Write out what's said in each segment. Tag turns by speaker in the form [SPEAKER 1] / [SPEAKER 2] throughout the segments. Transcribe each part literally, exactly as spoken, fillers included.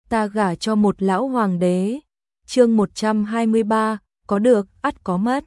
[SPEAKER 1] ta gả cho một lão hoàng đế. Chương một trăm hai mươi ba, có được, ắt có mất.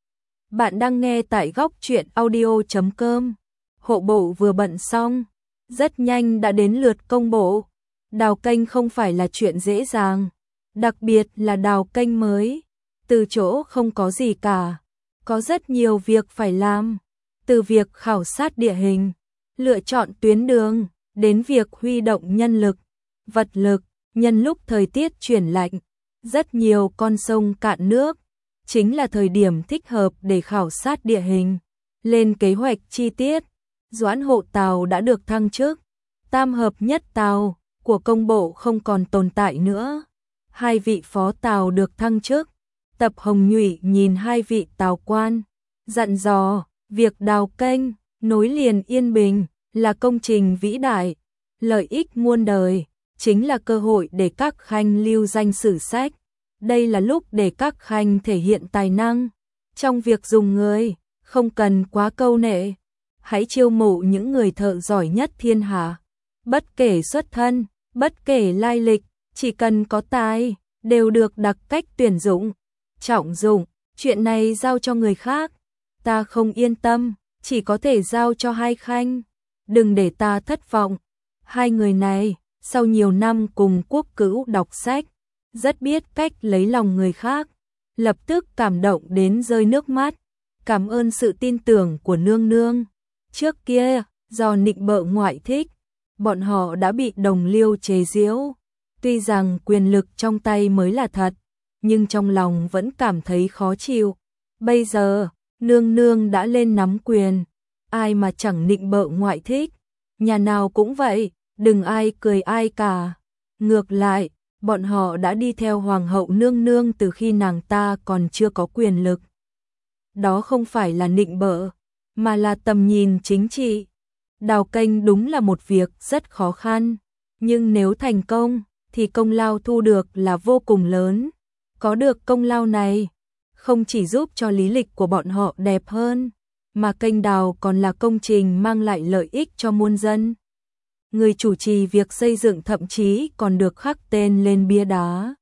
[SPEAKER 1] Bạn đang nghe tại góc truyện audio chấm com. Hộ bộ vừa bận xong, rất nhanh đã đến lượt công bộ. Đào kênh không phải là chuyện dễ dàng, đặc biệt là đào kênh mới, từ chỗ không có gì cả, có rất nhiều việc phải làm, từ việc khảo sát địa hình, lựa chọn tuyến đường, đến việc huy động nhân lực, vật lực, nhân lúc thời tiết chuyển lạnh, rất nhiều con sông cạn nước, chính là thời điểm thích hợp để khảo sát địa hình, lên kế hoạch chi tiết. Doãn Hộ Tào đã được thăng chức, tam hợp nhất Tào của công bộ không còn tồn tại nữa. Hai vị phó Tào được thăng chức. Tập Hồng Nhụy nhìn hai vị Tào quan, dặn dò, việc đào kênh, nối liền Yên Bình là công trình vĩ đại, lợi ích muôn đời, chính là cơ hội để các khanh lưu danh sử sách. Đây là lúc để các khanh thể hiện tài năng trong việc dùng người, không cần quá câu nệ. Hãy chiêu mộ những người thợ giỏi nhất thiên hạ, bất kể xuất thân, bất kể lai lịch, chỉ cần có tài, đều được đặc cách tuyển dụng, trọng dụng. Chuyện này giao cho người khác, ta không yên tâm, chỉ có thể giao cho hai khanh. Đừng để ta thất vọng. Hai người này, sau nhiều năm cùng Quốc Cữu đọc sách, rất biết cách lấy lòng người khác, lập tức cảm động đến rơi nước mắt, cảm ơn sự tin tưởng của nương nương. Trước kia, do nịnh bợ ngoại thích, bọn họ đã bị đồng liêu chế giễu. Tuy rằng quyền lực trong tay mới là thật, nhưng trong lòng vẫn cảm thấy khó chịu. Bây giờ, nương nương đã lên nắm quyền, ai mà chẳng nịnh bợ ngoại thích, nhà nào cũng vậy, đừng ai cười ai cả. Ngược lại, bọn họ đã đi theo hoàng hậu nương nương từ khi nàng ta còn chưa có quyền lực. Đó không phải là nịnh bợ, mà là tầm nhìn chính trị. Đào kênh đúng là một việc rất khó khăn, nhưng nếu thành công, thì công lao thu được là vô cùng lớn. Có được công lao này, không chỉ giúp cho lý lịch của bọn họ đẹp hơn, mà kênh đào còn là công trình mang lại lợi ích cho muôn dân. Người chủ trì việc xây dựng thậm chí còn được khắc tên lên bia đá.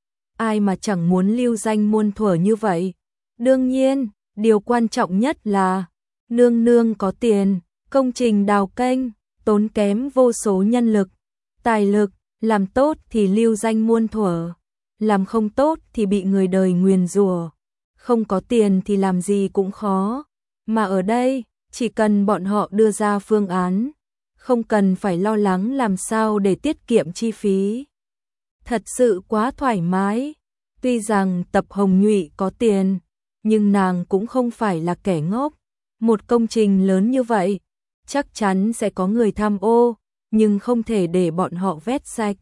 [SPEAKER 1] Ai mà chẳng muốn lưu danh muôn thuở như vậy. Đương nhiên, điều quan trọng nhất là nương nương có tiền, công trình đào kênh tốn kém vô số nhân lực, tài lực, làm tốt thì lưu danh muôn thuở, làm không tốt thì bị người đời nguyền rủa. Không có tiền thì làm gì cũng khó, mà ở đây, chỉ cần bọn họ đưa ra phương án, không cần phải lo lắng làm sao để tiết kiệm chi phí. Thật sự quá thoải mái. Tuy rằng Tập Hồng Nhụy có tiền, nhưng nàng cũng không phải là kẻ ngốc. Một công trình lớn như vậy, chắc chắn sẽ có người tham ô, nhưng không thể để bọn họ vét sạch.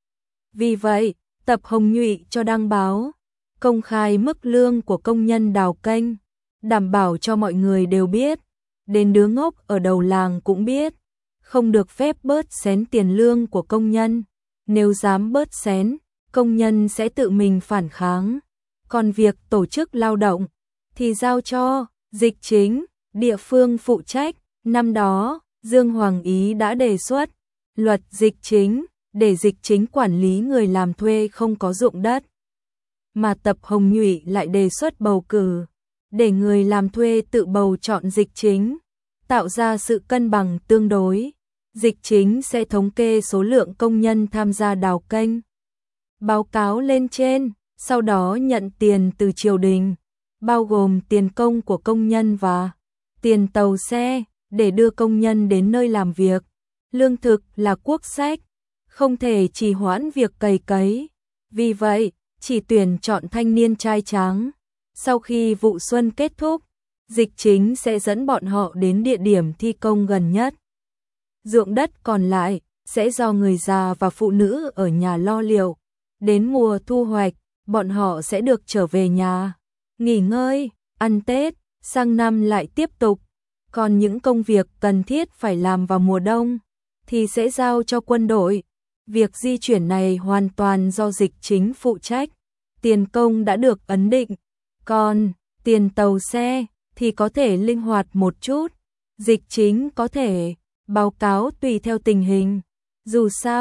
[SPEAKER 1] Vì vậy, Tập Hồng Nhụy cho đăng báo, công khai mức lương của công nhân đào kênh, đảm bảo cho mọi người đều biết, đến đứa ngốc ở đầu làng cũng biết, không được phép bớt xén tiền lương của công nhân. Nếu dám bớt xén, công nhân sẽ tự mình phản kháng. Còn việc tổ chức lao động thì giao cho dịch chính, địa phương phụ trách. Năm đó, Dương Hoàng Ý đã đề xuất luật dịch chính để dịch chính quản lý người làm thuê không có ruộng đất. Mà Tập Hồng Nhụy lại đề xuất bầu cử, để người làm thuê tự bầu chọn dịch chính, tạo ra sự cân bằng tương đối. Dịch chính sẽ thống kê số lượng công nhân tham gia đào kênh, báo cáo lên trên, sau đó nhận tiền từ triều đình, bao gồm tiền công của công nhân và tiền tàu xe, để đưa công nhân đến nơi làm việc. Lương thực là quốc sách, không thể trì hoãn việc cày cấy. Vì vậy, chỉ tuyển chọn thanh niên trai tráng. Sau khi vụ xuân kết thúc, dịch chính sẽ dẫn bọn họ đến địa điểm thi công gần nhất. Ruộng đất còn lại sẽ do người già và phụ nữ ở nhà lo liệu. Đến mùa thu hoạch, bọn họ sẽ được trở về nhà, nghỉ ngơi, ăn Tết, sang năm lại tiếp tục. Còn những công việc cần thiết phải làm vào mùa đông thì sẽ giao cho quân đội. Việc di chuyển này hoàn toàn do dịch chính phụ trách. Tiền công đã được ấn định, còn tiền tàu xe thì có thể linh hoạt một chút. Dịch chính có thể báo cáo tùy theo tình hình. Dù sao,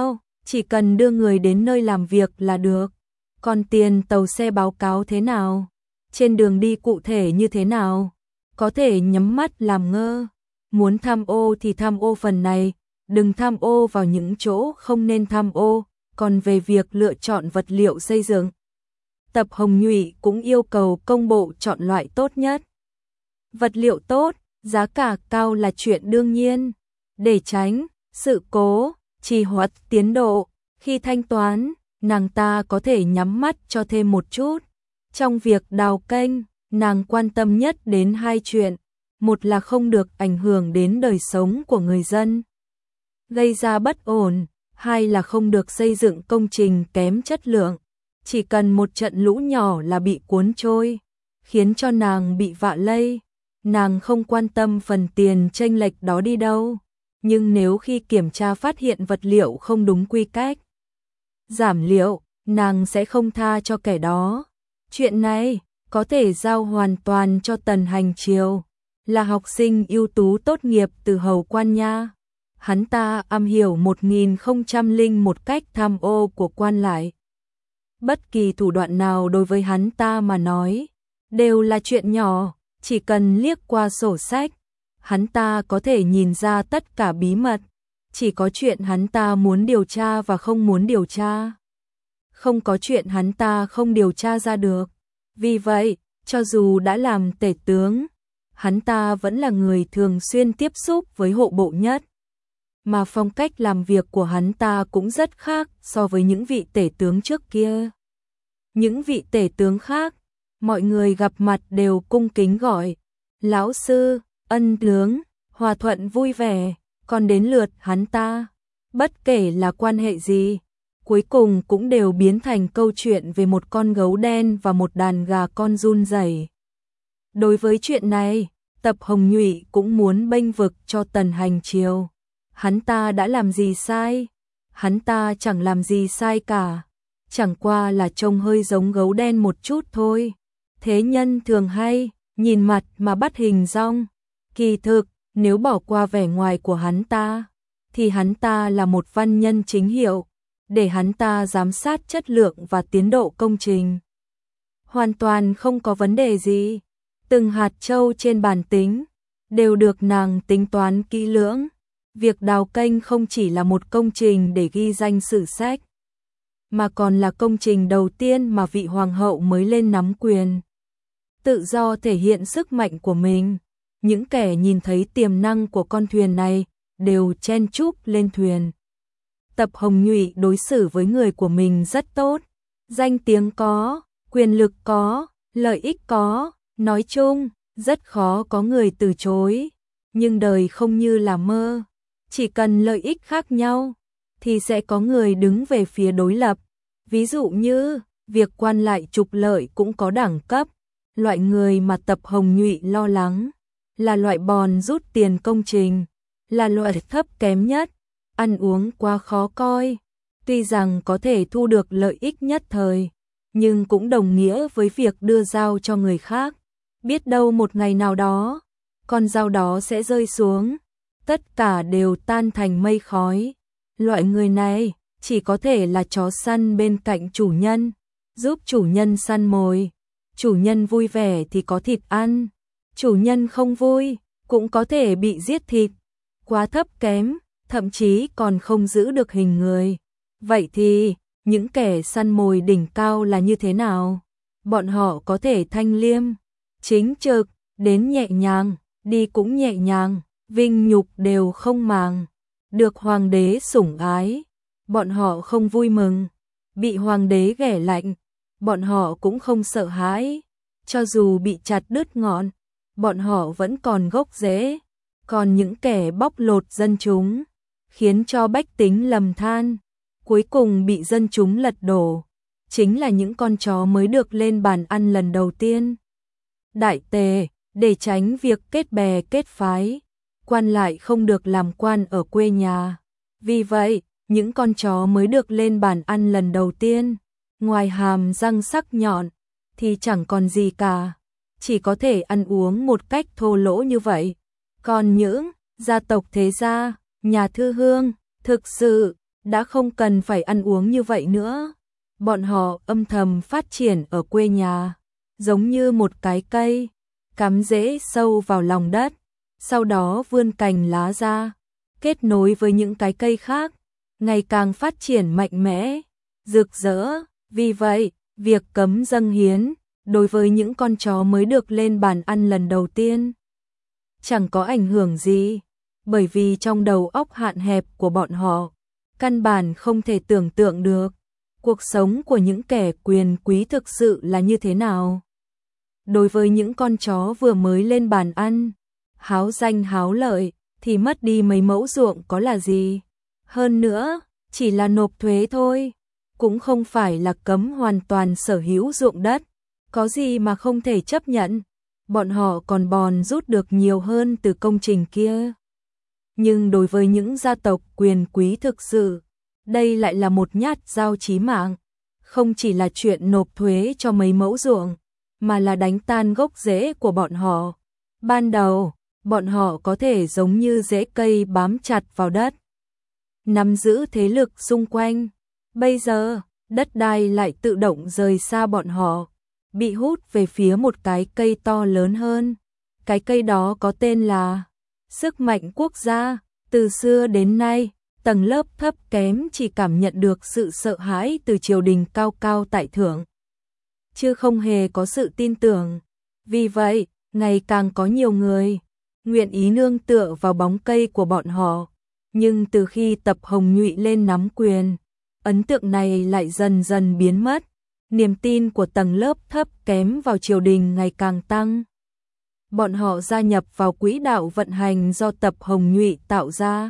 [SPEAKER 1] chỉ cần đưa người đến nơi làm việc là được. Còn tiền tàu xe báo cáo thế nào? Trên đường đi cụ thể như thế nào? Có thể nhắm mắt làm ngơ. Muốn tham ô thì tham ô phần này, đừng tham ô vào những chỗ không nên tham ô. Còn về việc lựa chọn vật liệu xây dựng, Tập Hồng Nhụy cũng yêu cầu công bộ chọn loại tốt nhất. Vật liệu tốt, giá cả cao là chuyện đương nhiên. Để tránh sự cố, trì hoãn tiến độ, khi thanh toán, nàng ta có thể nhắm mắt cho thêm một chút. Trong việc đào kênh, nàng quan tâm nhất đến hai chuyện. Một là không được ảnh hưởng đến đời sống của người dân, gây ra bất ổn. Hai là không được xây dựng công trình kém chất lượng. Chỉ cần một trận lũ nhỏ là bị cuốn trôi, khiến cho nàng bị vạ lây. Nàng không quan tâm phần tiền chênh lệch đó đi đâu. Nhưng nếu khi kiểm tra phát hiện vật liệu không đúng quy cách, giảm liệu, nàng sẽ không tha cho kẻ đó. Chuyện này có thể giao hoàn toàn cho Tần Hành Triều, là học sinh ưu tú tốt nghiệp từ Hầu Quan nha. Hắn ta am hiểu một nghìn không trăm lẻ một cách tham ô của quan lại. Bất kỳ thủ đoạn nào đối với hắn ta mà nói, đều là chuyện nhỏ, chỉ cần liếc qua sổ sách, hắn ta có thể nhìn ra tất cả bí mật. Chỉ có chuyện hắn ta muốn điều tra và không muốn điều tra. Không có chuyện hắn ta không điều tra ra được. Vì vậy, cho dù đã làm tể tướng, hắn ta vẫn là người thường xuyên tiếp xúc với hộ bộ nhất. Mà phong cách làm việc của hắn ta cũng rất khác so với những vị tể tướng trước kia. Những vị tể tướng khác, mọi người gặp mặt đều cung kính gọi lão sư, ân tướng, hòa thuận vui vẻ. Còn đến lượt hắn ta, bất kể là quan hệ gì, cuối cùng cũng đều biến thành câu chuyện về một con gấu đen và một đàn gà con run rẩy. Đối với chuyện này, Tập Hồng Nhụy cũng muốn bênh vực cho Tần Hành Triều. Hắn ta đã làm gì sai? Hắn ta chẳng làm gì sai cả. Chẳng qua là trông hơi giống gấu đen một chút thôi. Thế nhân thường hay nhìn mặt mà bắt hình dong. Kỳ thực, nếu bỏ qua vẻ ngoài của hắn ta, thì hắn ta là một văn nhân chính hiệu, để hắn ta giám sát chất lượng và tiến độ công trình. Hoàn toàn không có vấn đề gì. Từng hạt châu trên bàn tính đều được nàng tính toán kỹ lưỡng. Việc đào kênh không chỉ là một công trình để ghi danh sử sách, mà còn là công trình đầu tiên mà vị hoàng hậu mới lên nắm quyền. Tự do thể hiện sức mạnh của mình. Những kẻ nhìn thấy tiềm năng của con thuyền này đều chen chúc lên thuyền. Tập Hồng Nhụy đối xử với người của mình rất tốt. Danh tiếng có, quyền lực có, lợi ích có, nói chung, rất khó có người từ chối. Nhưng đời không như là mơ. Chỉ cần lợi ích khác nhau, thì sẽ có người đứng về phía đối lập. Ví dụ như, việc quan lại trục lợi cũng có đẳng cấp. Loại người mà Tập Hồng Nhụy lo lắng là loại bòn rút tiền công trình, là loại thấp kém nhất, ăn uống quá khó coi. Tuy rằng có thể thu được lợi ích nhất thời, nhưng cũng đồng nghĩa với việc đưa dao cho người khác. Biết đâu một ngày nào đó, con dao đó sẽ rơi xuống, tất cả đều tan thành mây khói. Loại người này chỉ có thể là chó săn bên cạnh chủ nhân, giúp chủ nhân săn mồi. Chủ nhân vui vẻ thì có thịt ăn, chủ nhân không vui cũng có thể bị giết thịt. Quá thấp kém, thậm chí còn không giữ được hình người. Vậy thì, những kẻ săn mồi đỉnh cao là như thế nào? Bọn họ có thể thanh liêm, chính trực, đến nhẹ nhàng, đi cũng nhẹ nhàng, vinh nhục đều không màng. Được hoàng đế sủng ái, bọn họ không vui mừng. Bị hoàng đế ghẻ lạnh, bọn họ cũng không sợ hãi. Cho dù bị chặt đứt ngọn, bọn họ vẫn còn gốc rễ. Còn những kẻ bóc lột dân chúng, khiến cho bách tính lầm than, cuối cùng bị dân chúng lật đổ, chính là những con chó mới được lên bàn ăn lần đầu tiên. Đại tề, để tránh việc kết bè kết phái, quan lại không được làm quan ở quê nhà. Vì vậy, những con chó mới được lên bàn ăn lần đầu tiên, ngoài hàm răng sắc nhọn, thì chẳng còn gì cả, chỉ có thể ăn uống một cách thô lỗ như vậy. Còn những gia tộc thế gia, nhà thư hương, thực sự đã không cần phải ăn uống như vậy nữa. Bọn họ âm thầm phát triển ở quê nhà, giống như một cái cây, cắm rễ sâu vào lòng đất, sau đó vươn cành lá ra, kết nối với những cái cây khác, ngày càng phát triển mạnh mẽ, rực rỡ. Vì vậy, việc cấm dâng hiến đối với những con chó mới được lên bàn ăn lần đầu tiên chẳng có ảnh hưởng gì, bởi vì trong đầu óc hạn hẹp của bọn họ, căn bản không thể tưởng tượng được cuộc sống của những kẻ quyền quý thực sự là như thế nào. Đối với những con chó vừa mới lên bàn ăn, háo danh háo lợi, thì mất đi mấy mẫu ruộng có là gì. Hơn nữa, chỉ là nộp thuế thôi, cũng không phải là cấm hoàn toàn sở hữu ruộng đất, có gì mà không thể chấp nhận. Bọn họ còn bòn rút được nhiều hơn từ công trình kia. Nhưng đối với những gia tộc quyền quý thực sự, đây lại là một nhát dao chí mạng, không chỉ là chuyện nộp thuế cho mấy mẫu ruộng, mà là đánh tan gốc rễ của bọn họ. Ban đầu, bọn họ có thể giống như rễ cây bám chặt vào đất, nắm giữ thế lực xung quanh. Bây giờ, đất đai lại tự động rời xa bọn họ, bị hút về phía một cái cây to lớn hơn. Cái cây đó có tên là sức mạnh quốc gia. Từ xưa đến nay, tầng lớp thấp kém chỉ cảm nhận được sự sợ hãi từ triều đình cao cao tại thượng, chứ không hề có sự tin tưởng. Vì vậy, ngày càng có nhiều người nguyện ý nương tựa vào bóng cây của bọn họ. Nhưng từ khi Tập Hồng Nhụy lên nắm quyền, ấn tượng này lại dần dần biến mất. Niềm tin của tầng lớp thấp kém vào triều đình ngày càng tăng. Bọn họ gia nhập vào quỹ đạo vận hành do Tập Hồng Nhụy tạo ra.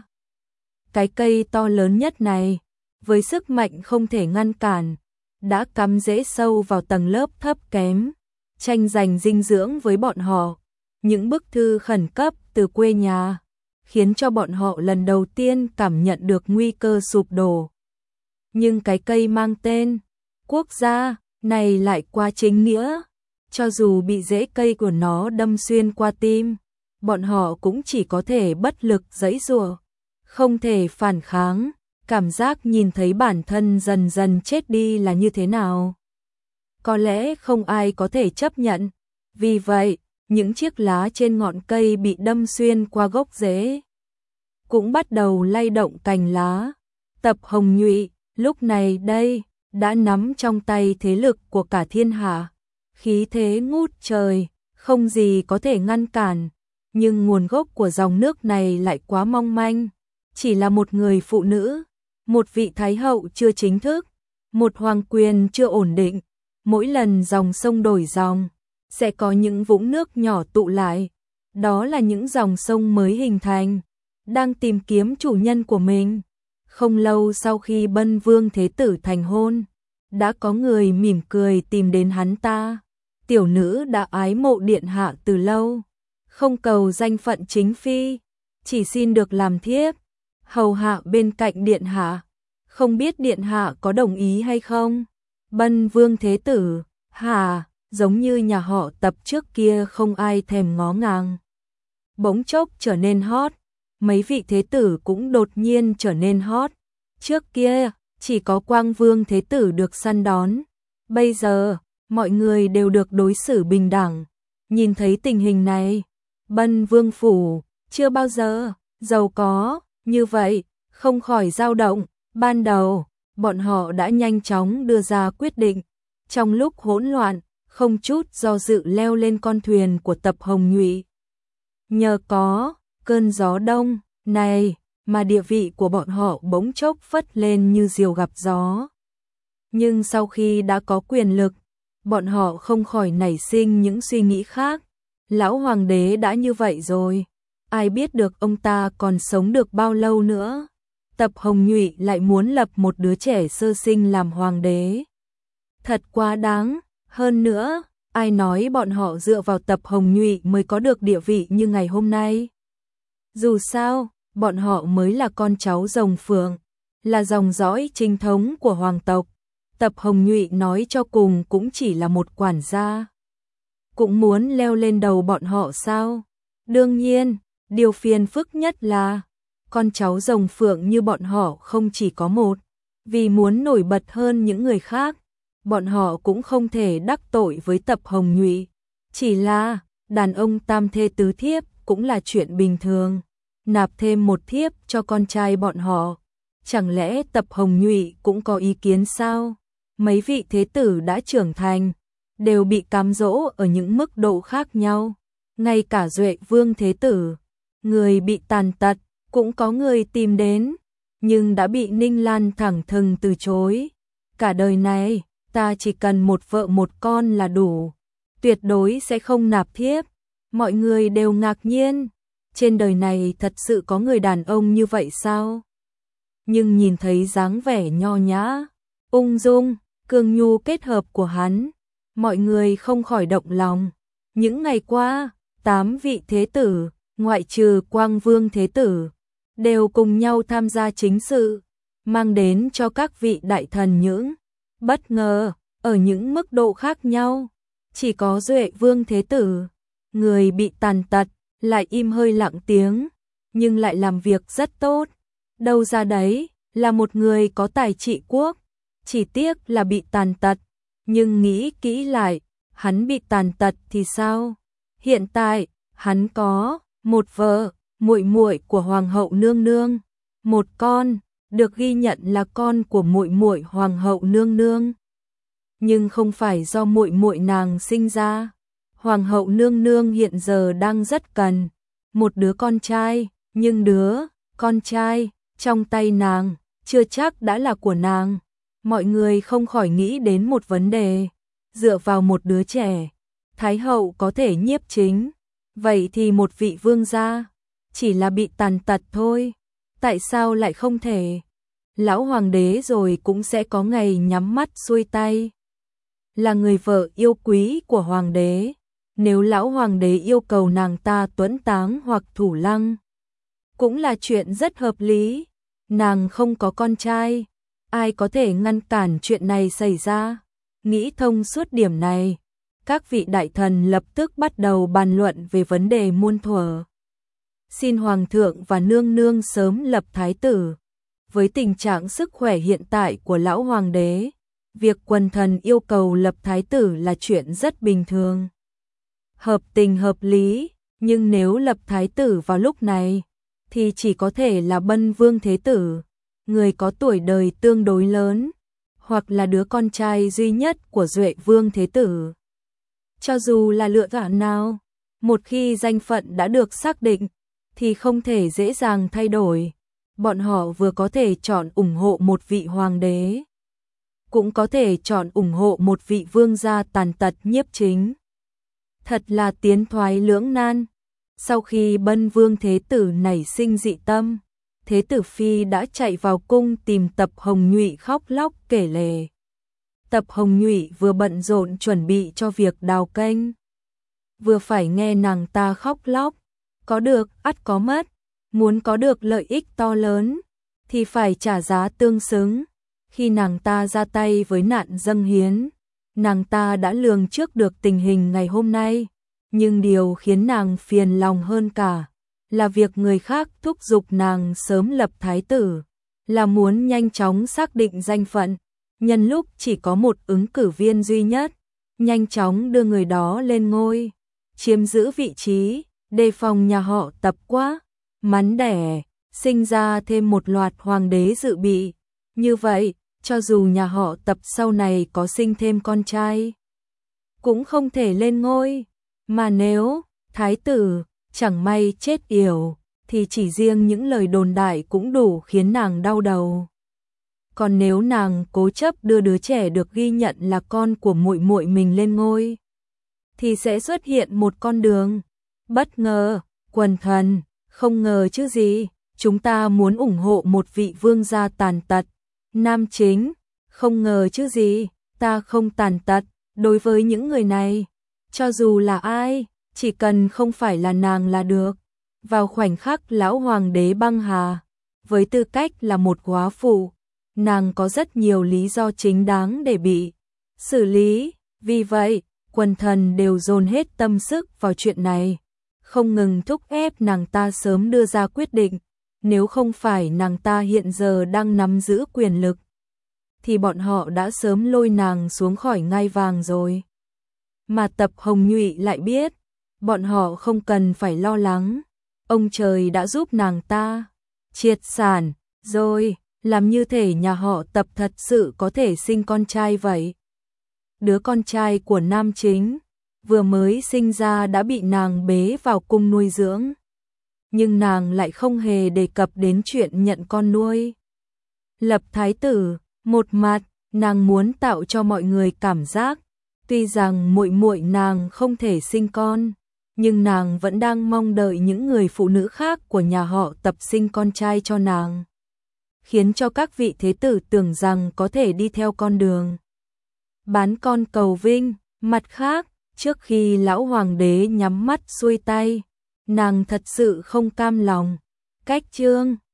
[SPEAKER 1] Cái cây to lớn nhất này, với sức mạnh không thể ngăn cản, đã cắm rễ sâu vào tầng lớp thấp kém, tranh giành dinh dưỡng với bọn họ. Những bức thư khẩn cấp từ quê nhà khiến cho bọn họ lần đầu tiên cảm nhận được nguy cơ sụp đổ. Nhưng cái cây mang tên quốc gia này lại quá chính nghĩa, cho dù bị rễ cây của nó đâm xuyên qua tim, bọn họ cũng chỉ có thể bất lực giãy giụa, không thể phản kháng. Cảm giác nhìn thấy bản thân dần dần chết đi là như thế nào, có lẽ không ai có thể chấp nhận. Vì vậy, những chiếc lá trên ngọn cây bị đâm xuyên qua gốc rễ cũng bắt đầu lay động cành lá. Tập Hồng Nhụy lúc này đây đã nắm trong tay thế lực của cả thiên hạ, khí thế ngút trời, không gì có thể ngăn cản. Nhưng nguồn gốc của dòng nước này lại quá mong manh, chỉ là một người phụ nữ, một vị thái hậu chưa chính thức, một hoàng quyền chưa ổn định. Mỗi lần dòng sông đổi dòng, sẽ có những vũng nước nhỏ tụ lại, đó là những dòng sông mới hình thành, đang tìm kiếm chủ nhân của mình. Không lâu sau khi Bân Vương Thế Tử thành hôn, đã có người mỉm cười tìm đến hắn ta. Tiểu nữ đã ái mộ điện hạ từ lâu, không cầu danh phận chính phi, chỉ xin được làm thiếp, hầu hạ bên cạnh điện hạ, không biết điện hạ có đồng ý hay không? Bân Vương Thế Tử, hả, giống như nhà họ Tập trước kia không ai thèm ngó ngàng, bỗng chốc trở nên hot. Mấy vị thế tử cũng đột nhiên trở nên hot. Trước kia, chỉ có Quang Vương Thế Tử được săn đón. Bây giờ, mọi người đều được đối xử bình đẳng. Nhìn thấy tình hình này, Bân Vương Phủ chưa bao giờ giàu có như vậy, không khỏi dao động. Ban đầu, bọn họ đã nhanh chóng đưa ra quyết định. Trong lúc hỗn loạn, không chút do dự leo lên con thuyền của Tập Hồng Nhụy. Nhờ có cơn gió đông này mà địa vị của bọn họ bỗng chốc phất lên như diều gặp gió. Nhưng sau khi đã có quyền lực, bọn họ không khỏi nảy sinh những suy nghĩ khác. Lão hoàng đế đã như vậy rồi, ai biết được ông ta còn sống được bao lâu nữa. Tập Hồng Nhụy lại muốn lập một đứa trẻ sơ sinh làm hoàng đế. Thật quá đáng. Hơn nữa, ai nói bọn họ dựa vào Tập Hồng Nhụy mới có được địa vị như ngày hôm nay. Dù sao, bọn họ mới là con cháu rồng phượng, là dòng dõi chính thống của hoàng tộc. Tập Hồng Nhụy nói cho cùng cũng chỉ là một quản gia. Cũng muốn leo lên đầu bọn họ sao? Đương nhiên, điều phiền phức nhất là con cháu rồng phượng như bọn họ không chỉ có một, vì muốn nổi bật hơn những người khác, bọn họ cũng không thể đắc tội với Tập Hồng Nhụy, chỉ là đàn ông tam thê tứ thiếp cũng là chuyện bình thường, nạp thêm một thiếp cho con trai bọn họ, chẳng lẽ Tập Hồng Nhụy cũng có ý kiến sao? Mấy vị thế tử đã trưởng thành, đều bị cám dỗ ở những mức độ khác nhau, ngay cả Duệ Vương thế tử, người bị tàn tật, cũng có người tìm đến, nhưng đã bị Ninh Lan thẳng thừng từ chối. Cả đời này, ta chỉ cần một vợ một con là đủ, tuyệt đối sẽ không nạp thiếp. Mọi người đều ngạc nhiên, trên đời này thật sự có người đàn ông như vậy sao? Nhưng nhìn thấy dáng vẻ nho nhã, ung dung, cương nhu kết hợp của hắn, mọi người không khỏi động lòng. Những ngày qua, tám vị thế tử, ngoại trừ Quang Vương thế tử, đều cùng nhau tham gia chính sự, mang đến cho các vị đại thần những bất ngờ, ở những mức độ khác nhau. Chỉ có Duệ Vương thế tử, người bị tàn tật, lại im hơi lặng tiếng, nhưng lại làm việc rất tốt. Đâu ra đấy, là một người có tài trị quốc, chỉ tiếc là bị tàn tật, nhưng nghĩ kỹ lại, hắn bị tàn tật thì sao? Hiện tại, hắn có một vợ, muội muội của hoàng hậu nương nương, một con, được ghi nhận là con của muội muội hoàng hậu nương nương. Nhưng không phải do muội muội nàng sinh ra. Hoàng hậu nương nương hiện giờ đang rất cần một đứa con trai, nhưng đứa con trai trong tay nàng chưa chắc đã là của nàng. Mọi người không khỏi nghĩ đến một vấn đề, dựa vào một đứa trẻ, Thái hậu có thể nhiếp chính, vậy thì một vị vương gia chỉ là bị tàn tật thôi, tại sao lại không thể? Lão hoàng đế rồi cũng sẽ có ngày nhắm mắt xuôi tay. Là người vợ yêu quý của hoàng đế, nếu lão hoàng đế yêu cầu nàng ta tuẫn táng hoặc thủ lăng, cũng là chuyện rất hợp lý. Nàng không có con trai, ai có thể ngăn cản chuyện này xảy ra? Nghĩ thông suốt điểm này, các vị đại thần lập tức bắt đầu bàn luận về vấn đề muôn thuở. Xin hoàng thượng và nương nương sớm lập thái tử. Với tình trạng sức khỏe hiện tại của lão hoàng đế, việc quần thần yêu cầu lập thái tử là chuyện rất bình thường, hợp tình hợp lý, nhưng nếu lập thái tử vào lúc này, thì chỉ có thể là Bân Vương thế tử, người có tuổi đời tương đối lớn, hoặc là đứa con trai duy nhất của Duệ Vương thế tử. Cho dù là lựa chọn nào, một khi danh phận đã được xác định, thì không thể dễ dàng thay đổi. Bọn họ vừa có thể chọn ủng hộ một vị hoàng đế, cũng có thể chọn ủng hộ một vị vương gia tàn tật nhiếp chính. Thật là tiến thoái lưỡng nan. Sau khi Bân Vương thế tử nảy sinh dị tâm, thế tử phi đã chạy vào cung tìm Tập Hồng Nhụy khóc lóc kể lể. Tập Hồng Nhụy vừa bận rộn chuẩn bị cho việc đào kênh, vừa phải nghe nàng ta khóc lóc, có được ắt có mất, muốn có được lợi ích to lớn thì phải trả giá tương xứng. Khi nàng ta ra tay với nạn dâng hiến, nàng ta đã lường trước được tình hình ngày hôm nay, nhưng điều khiến nàng phiền lòng hơn cả là việc người khác thúc giục nàng sớm lập thái tử, là muốn nhanh chóng xác định danh phận, nhân lúc chỉ có một ứng cử viên duy nhất, nhanh chóng đưa người đó lên ngôi, chiếm giữ vị trí, đề phòng nhà họ Tập quá mắn đẻ, sinh ra thêm một loạt hoàng đế dự bị. Như vậy, cho dù nhà họ Tập sau này có sinh thêm con trai, cũng không thể lên ngôi. Mà nếu thái tử chẳng may chết yểu, thì chỉ riêng những lời đồn đại cũng đủ khiến nàng đau đầu. Còn nếu nàng cố chấp đưa đứa trẻ được ghi nhận là con của muội muội mình lên ngôi, thì sẽ xuất hiện một con đường bất ngờ. Quần thần, không ngờ chứ gì, chúng ta muốn ủng hộ một vị vương gia tàn tật, nam chính, không ngờ chứ gì, ta không tàn tật. Đối với những người này, cho dù là ai, chỉ cần không phải là nàng là được. Vào khoảnh khắc lão hoàng đế băng hà, với tư cách là một góa phụ, nàng có rất nhiều lý do chính đáng để bị xử lý. Vì vậy, quần thần đều dồn hết tâm sức vào chuyện này, không ngừng thúc ép nàng ta sớm đưa ra quyết định. nếu không phải nàng ta hiện giờ đang nắm giữ quyền lực, thì bọn họ đã sớm lôi nàng xuống khỏi ngai vàng rồi. Mà Tập Hồng Nhụy lại biết, bọn họ không cần phải lo lắng, ông trời đã giúp nàng ta triệt sản rồi, làm như thể nhà họ Tập thật sự có thể sinh con trai vậy. Đứa con trai của nam chính vừa mới sinh ra đã bị nàng bế vào cung nuôi dưỡng, nhưng nàng lại không hề đề cập đến chuyện nhận con nuôi. Lập thái tử, một mặt, nàng muốn tạo cho mọi người cảm giác, tuy rằng muội muội nàng không thể sinh con, nhưng nàng vẫn đang mong đợi những người phụ nữ khác của nhà họ Tập sinh con trai cho nàng, khiến cho các vị thế tử tưởng rằng có thể đi theo con đường bán con cầu vinh. Mặt khác, trước khi lão hoàng đế nhắm mắt xuôi tay, nàng thật sự không cam lòng. Cách chương